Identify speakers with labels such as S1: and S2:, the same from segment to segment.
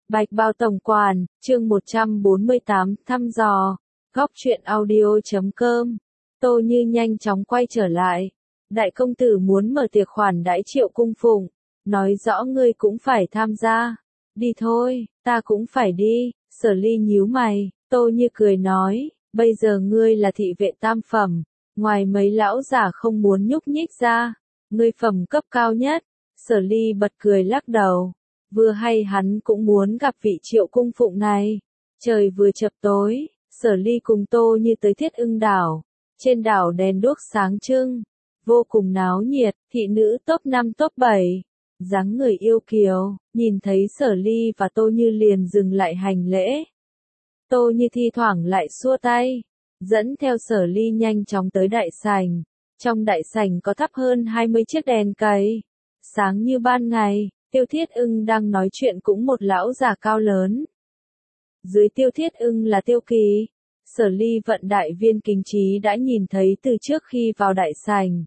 S1: Bạch Bao Tổng Quản, chương 148, thăm dò, góc truyện audio.com. Tô Như nhanh chóng quay trở lại. Đại công tử muốn mở tiệc khoản đãi Triệu Cung Phụng, nói rõ ngươi cũng phải tham gia. Đi thôi, ta cũng phải đi. Sở Ly nhíu mày, Tô Như cười nói, bây giờ ngươi là thị vệ tam phẩm, ngoài mấy lão giả không muốn nhúc nhích ra, ngươi phẩm cấp cao nhất. Sở Ly bật cười lắc đầu. Vừa hay hắn cũng muốn gặp vị Triệu Cung Phụng này. Trời vừa chập tối, Sở Ly cùng Tô Như tới Thiết Ưng đảo. Trên đảo đèn đuốc sáng trưng, vô cùng náo nhiệt, thị nữ top 5 top 7. Dáng người yêu kiều, nhìn thấy Sở Ly và Tô Như liền dừng lại hành lễ. Tô Như thi thoảng lại xua tay, dẫn theo Sở Ly nhanh chóng tới đại sảnh. Trong đại sảnh có thắp hơn 20 chiếc đèn cầy, sáng như ban ngày. Tiêu Thiết Ưng đang nói chuyện cũng một lão già cao lớn. Dưới Tiêu Thiết Ưng là Tiêu Kỳ. Sở Ly vận đại viên kính trí đã nhìn thấy từ trước khi vào đại sảnh.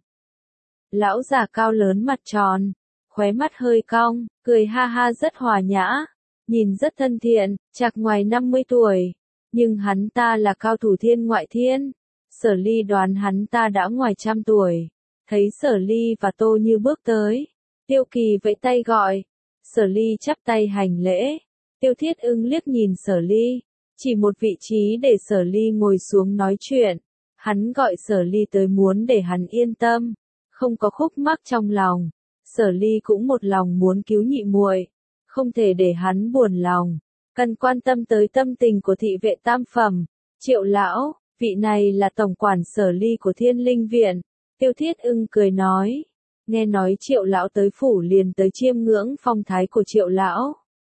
S1: Lão già cao lớn mặt tròn, khóe mắt hơi cong, cười ha ha rất hòa nhã, nhìn rất thân thiện, chạc ngoài 50 tuổi. Nhưng hắn ta là cao thủ thiên ngoại thiên. Sở Ly đoán hắn ta đã ngoài 100 tuổi. Thấy Sở Ly và Tô Như bước tới, Tiêu Kỳ vẫy tay gọi. Sở Ly chắp tay hành lễ. Tiêu Thiết Ưng liếc nhìn Sở Ly, chỉ một vị trí để Sở Ly ngồi xuống nói chuyện. Hắn gọi Sở Ly tới muốn để hắn yên tâm, không có khúc mắc trong lòng. Sở Ly cũng một lòng muốn cứu nhị muội, không thể để hắn buồn lòng, cần quan tâm tới tâm tình của thị vệ tam phẩm. Triệu lão, vị này là tổng quản Sở Ly của Thiên Linh Viện. Tiêu Thiết Ưng cười nói. Nghe nói Triệu lão tới phủ liền tới chiêm ngưỡng phong thái của Triệu lão.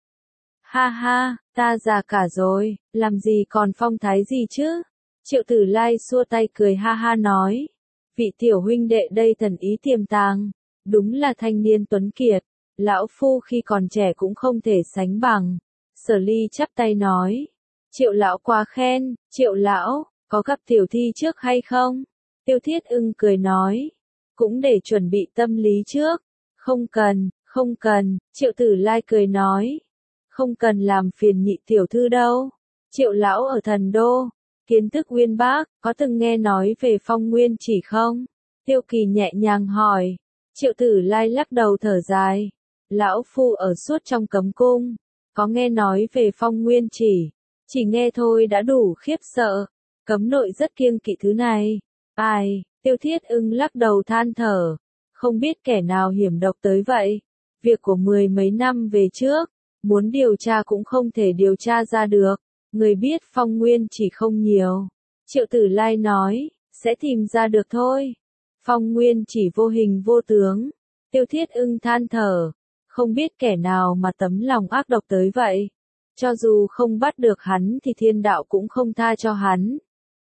S1: Ha ha, ta già cả rồi, làm gì còn phong thái gì chứ? Triệu Tử Lai xua tay cười ha ha nói. Vị tiểu huynh đệ đây thần ý tiềm tàng, đúng là thanh niên tuấn kiệt, lão phu khi còn trẻ cũng không thể sánh bằng. Sở Ly chắp tay nói. Triệu lão quá khen, Triệu lão, có gặp tiểu thi trước hay không? Tiêu Thiết Ưng cười nói. Cũng để chuẩn bị tâm lý trước. Không cần, không cần, Triệu Tử Lai cười nói. Không cần làm phiền nhị tiểu thư đâu. Triệu lão ở Thần Đô, kiến thức uyên bác, có từng nghe nói về Phong Nguyên Chỉ không? Tiêu Kỳ nhẹ nhàng hỏi. Triệu Tử Lai lắc đầu thở dài. Lão phu ở suốt trong cấm cung, có nghe nói về Phong Nguyên chỉ nghe thôi đã đủ khiếp sợ. Cấm nội rất kiêng kỵ thứ này. Ai? Tiêu Thiết Ưng lắc đầu than thở, không biết kẻ nào hiểm độc tới vậy. Việc của 10 mấy năm về trước, muốn điều tra cũng không thể điều tra ra được. Người biết Phong Nguyên chỉ không nhiều. Triệu Tử Lai nói, sẽ tìm ra được thôi. Phong Nguyên chỉ vô hình vô tướng. Tiêu Thiết Ưng than thở, không biết kẻ nào mà tấm lòng ác độc tới vậy. Cho dù không bắt được hắn thì thiên đạo cũng không tha cho hắn.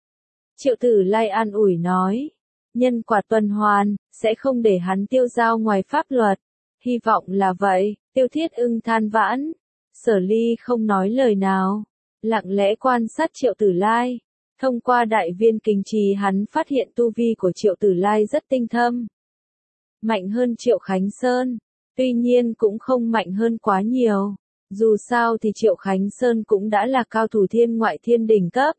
S1: Triệu Tử Lai an ủi nói. Nhân quả tuần hoàn, sẽ không để hắn tiêu dao ngoài pháp luật. Hy vọng là vậy. Tiêu Thiết Ưng than vãn. Sở Ly không nói lời nào, lặng lẽ quan sát Triệu Tử Lai. Thông qua đại viên kính trì hắn phát hiện tu vi của Triệu Tử Lai rất tinh thâm, mạnh hơn Triệu Khánh Sơn, tuy nhiên cũng không mạnh hơn quá nhiều. Dù sao thì Triệu Khánh Sơn cũng đã là cao thủ thiên ngoại thiên đỉnh cấp.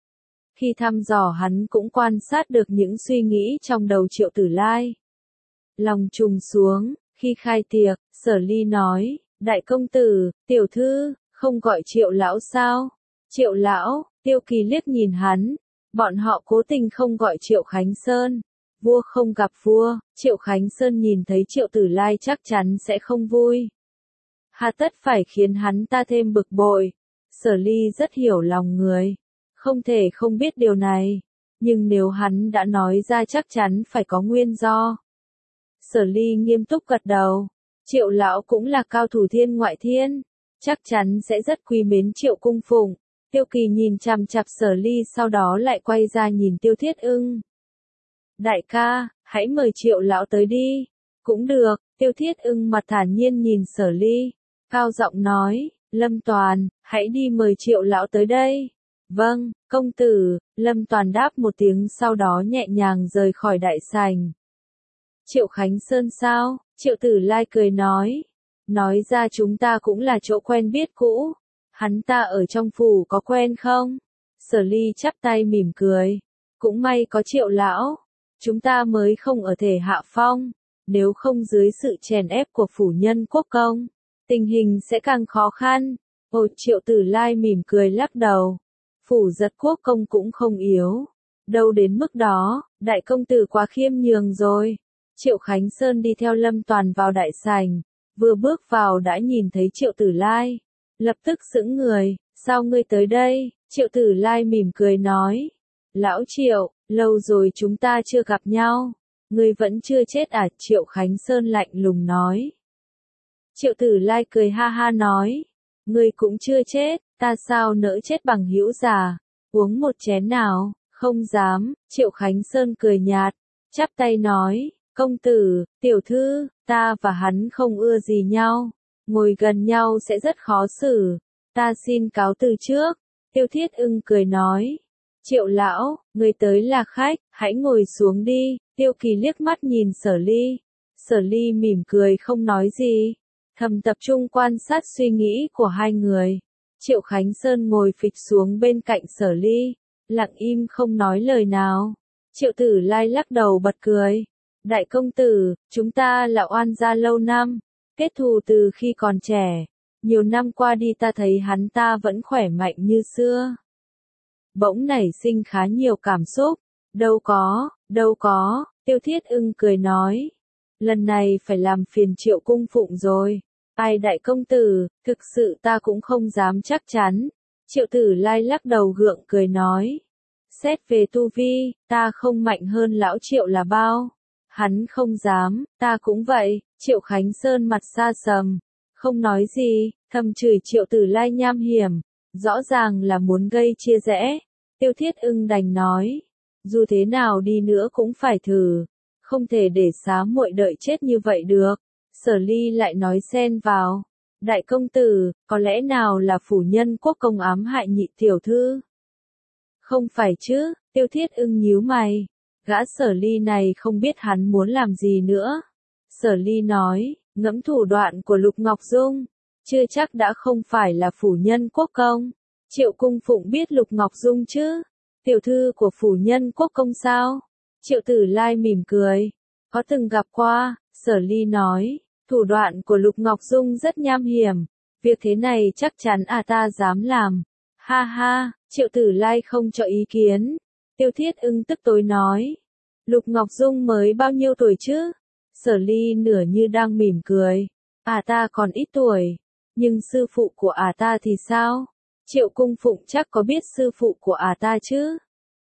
S1: Khi thăm dò hắn cũng quan sát được những suy nghĩ trong đầu Triệu Tử Lai. Lòng trùng xuống, khi khai tiệc, Sở Ly nói, đại công tử, tiểu thư, không gọi Triệu lão sao? Triệu lão, Tiêu Kỳ liếc nhìn hắn, bọn họ cố tình không gọi Triệu Khánh Sơn. Vua không gặp vua, Triệu Khánh Sơn nhìn thấy Triệu Tử Lai chắc chắn sẽ không vui. Hà tất phải khiến hắn ta thêm bực bội. Sở Ly rất hiểu lòng người, không thể không biết điều này, nhưng nếu hắn đã nói ra chắc chắn phải có nguyên do. Sở Ly nghiêm túc gật đầu. Triệu lão cũng là cao thủ thiên ngoại thiên, chắc chắn sẽ rất quý mến Triệu Cung Phụng. Tiêu Kỳ nhìn chằm chằm Sở Ly sau đó lại quay ra nhìn Tiêu Thiết Ưng. Đại ca, hãy mời Triệu lão tới đi. Cũng được. Tiêu Thiết Ưng mặt thản nhiên nhìn Sở Ly, cao giọng nói, Lâm Toàn, hãy đi mời Triệu lão tới đây. Vâng, công tử. Lâm Toàn đáp một tiếng sau đó nhẹ nhàng rời khỏi đại sảnh. Triệu Khánh Sơn sao? Triệu Tử Lai cười nói. Nói ra chúng ta cũng là chỗ quen biết cũ. Hắn ta ở trong phủ có quen không? Sở Ly chắp tay mỉm cười. Cũng may có Triệu lão. Chúng ta mới không ở thể hạ phong. Nếu không dưới sự chèn ép của phủ nhân quốc công, tình hình sẽ càng khó khăn. Ồ, Triệu Tử Lai mỉm cười lắc đầu. Phủ giật quốc công cũng không yếu. Đâu đến mức đó, đại công tử quá khiêm nhường rồi. Triệu Khánh Sơn đi theo Lâm Toàn vào đại sảnh. Vừa bước vào đã nhìn thấy Triệu Tử Lai. Lập tức sững người, sao ngươi tới đây? Triệu Tử Lai mỉm cười nói. Lão Triệu, lâu rồi chúng ta chưa gặp nhau. Ngươi vẫn chưa chết à? Triệu Khánh Sơn lạnh lùng nói. Triệu Tử Lai cười ha ha nói. Ngươi cũng chưa chết, ta sao nỡ chết bằng hữu già. Uống một chén nào? Không dám. Triệu Khánh Sơn cười nhạt, chắp tay nói. Công tử, tiểu thư, ta và hắn không ưa gì nhau. Ngồi gần nhau sẽ rất khó xử. Ta xin cáo từ trước. Tiêu Thiết Ưng cười nói. Triệu lão, người tới là khách, hãy ngồi xuống đi. Tiêu Kỳ liếc mắt nhìn Sở Ly. Sở Ly mỉm cười không nói gì. Thầm tập trung quan sát suy nghĩ của hai người. Triệu Khánh Sơn ngồi phịch xuống bên cạnh Sở Ly. Lặng im không nói lời nào. Triệu Tử Lai lắc đầu bật cười. Đại công tử, chúng ta là oan gia lâu năm. Kết thù từ khi còn trẻ. Nhiều năm qua đi ta thấy hắn ta vẫn khỏe mạnh như xưa. Bỗng nảy sinh khá nhiều cảm xúc. Đâu có, Tiêu Thiết Ưng cười nói. Lần này phải làm phiền Triệu cung phụng rồi. Ai đại công tử, thực sự ta cũng không dám chắc chắn. Triệu Tử Lai lắc đầu gượng cười nói. Xét về tu vi, ta không mạnh hơn lão Triệu là bao. Hắn không dám, ta cũng vậy. Triệu Khánh Sơn mặt xa sầm, không nói gì, thầm chửi Triệu Tử Lai nham hiểm, rõ ràng là muốn gây chia rẽ. Tiêu Thiết Ưng đành nói, dù thế nào đi nữa cũng phải thử, không thể để xá muội đợi chết như vậy được. Sở Ly lại nói xen vào, đại công tử, có lẽ nào là phủ nhân quốc công ám hại nhị tiểu thư? Không phải chứ? Tiêu Thiết Ưng nhíu mày, gã Sở Ly này không biết hắn muốn làm gì nữa. Sở Ly nói, ngẫm thủ đoạn của Lục Ngọc Dung, chưa chắc đã không phải là phủ nhân quốc công. Triệu cung phụng biết Lục Ngọc Dung chứ? Tiểu thư của phủ nhân quốc công sao? Triệu Tử Lai mỉm cười, có từng gặp qua. Sở Ly nói, thủ đoạn của Lục Ngọc Dung rất nham hiểm, việc thế này chắc chắn ta dám làm. Ha ha, Triệu Tử Lai không cho ý kiến. Tiêu Thiết Ưng tức tối nói, Lục Ngọc Dung mới bao nhiêu tuổi chứ? Sở Ly nửa như đang mỉm cười, ta còn ít tuổi, nhưng sư phụ của ta thì sao? Triệu cung phụng chắc có biết sư phụ của ta chứ?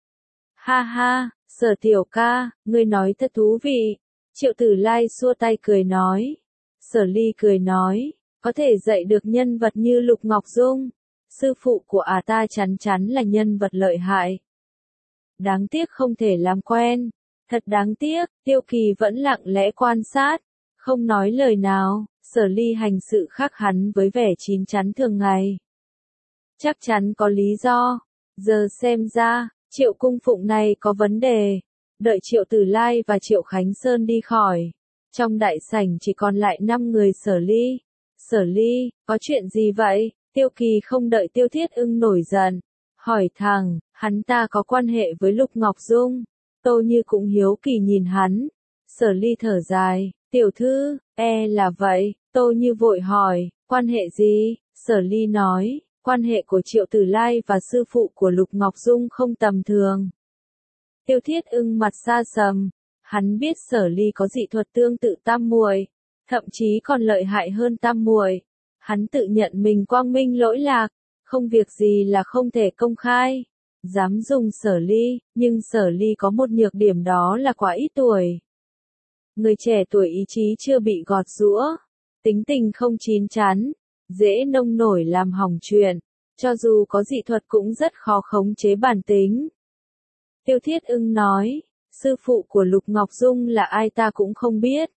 S1: Ha ha, Sở tiểu ca, ngươi nói thật thú vị. Triệu Tử Lai xua tay cười nói. Sở Ly cười nói, có thể dạy được nhân vật như Lục Ngọc Dung. Sư phụ của ta chắn chắn là nhân vật lợi hại. Đáng tiếc không thể làm quen. Thật đáng tiếc, Tiêu Kỳ vẫn lặng lẽ quan sát, không nói lời nào. Sở Ly hành sự khác hắn với vẻ chín chắn thường ngày. Chắc chắn có lý do. Giờ xem ra, Triệu cung phụng này có vấn đề. Đợi Triệu Tử Lai và Triệu Khánh Sơn đi khỏi. Trong đại sảnh chỉ còn lại 5 người Sở Ly. Sở Ly, có chuyện gì vậy? Tiêu Kỳ không đợi Tiêu Thiết Ưng nổi giận. Hỏi thẳng, hắn ta có quan hệ với Lục Ngọc Dung. Tô Như cũng hiếu kỳ nhìn hắn. Sở Ly thở dài, tiểu thư, là vậy. Tô Như vội hỏi, quan hệ gì? Sở Ly nói, quan hệ của Triệu Tử Lai và sư phụ của Lục Ngọc Dung không tầm thường. Tiêu Thiết Ưng mặt xa sầm, hắn biết Sở Ly có dị thuật tương tự Tam Muội, thậm chí còn lợi hại hơn Tam Muội. Hắn tự nhận mình quang minh lỗi lạc, không việc gì là không thể công khai. Dám dùng Sở Ly, nhưng Sở Ly có một nhược điểm đó là quá ít tuổi. Người trẻ tuổi ý chí chưa bị gọt giũa, tính tình không chín chắn, dễ nông nổi làm hỏng chuyện, cho dù có dị thuật cũng rất khó khống chế bản tính. Tiêu Thiết Ưng nói, sư phụ của Lục Ngọc Dung là ai ta cũng không biết.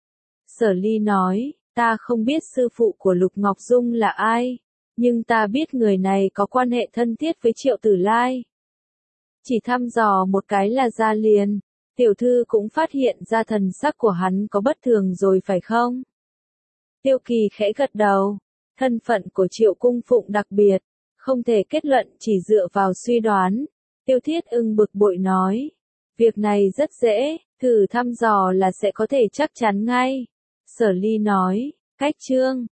S1: Sở Ly nói, ta không biết sư phụ của Lục Ngọc Dung là ai, nhưng ta biết người này có quan hệ thân thiết với Triệu Tử Lai. Chỉ thăm dò một cái là ra liền, tiểu thư cũng phát hiện ra thần sắc của hắn có bất thường rồi phải không? Tiêu Kỳ khẽ gật đầu. Thân phận của Triệu Cung Phụng đặc biệt, không thể kết luận chỉ dựa vào suy đoán. Tiêu Thiết Ưng bực bội nói. Việc này rất dễ, thử thăm dò là sẽ có thể chắc chắn ngay. Sở Ly nói, cách chương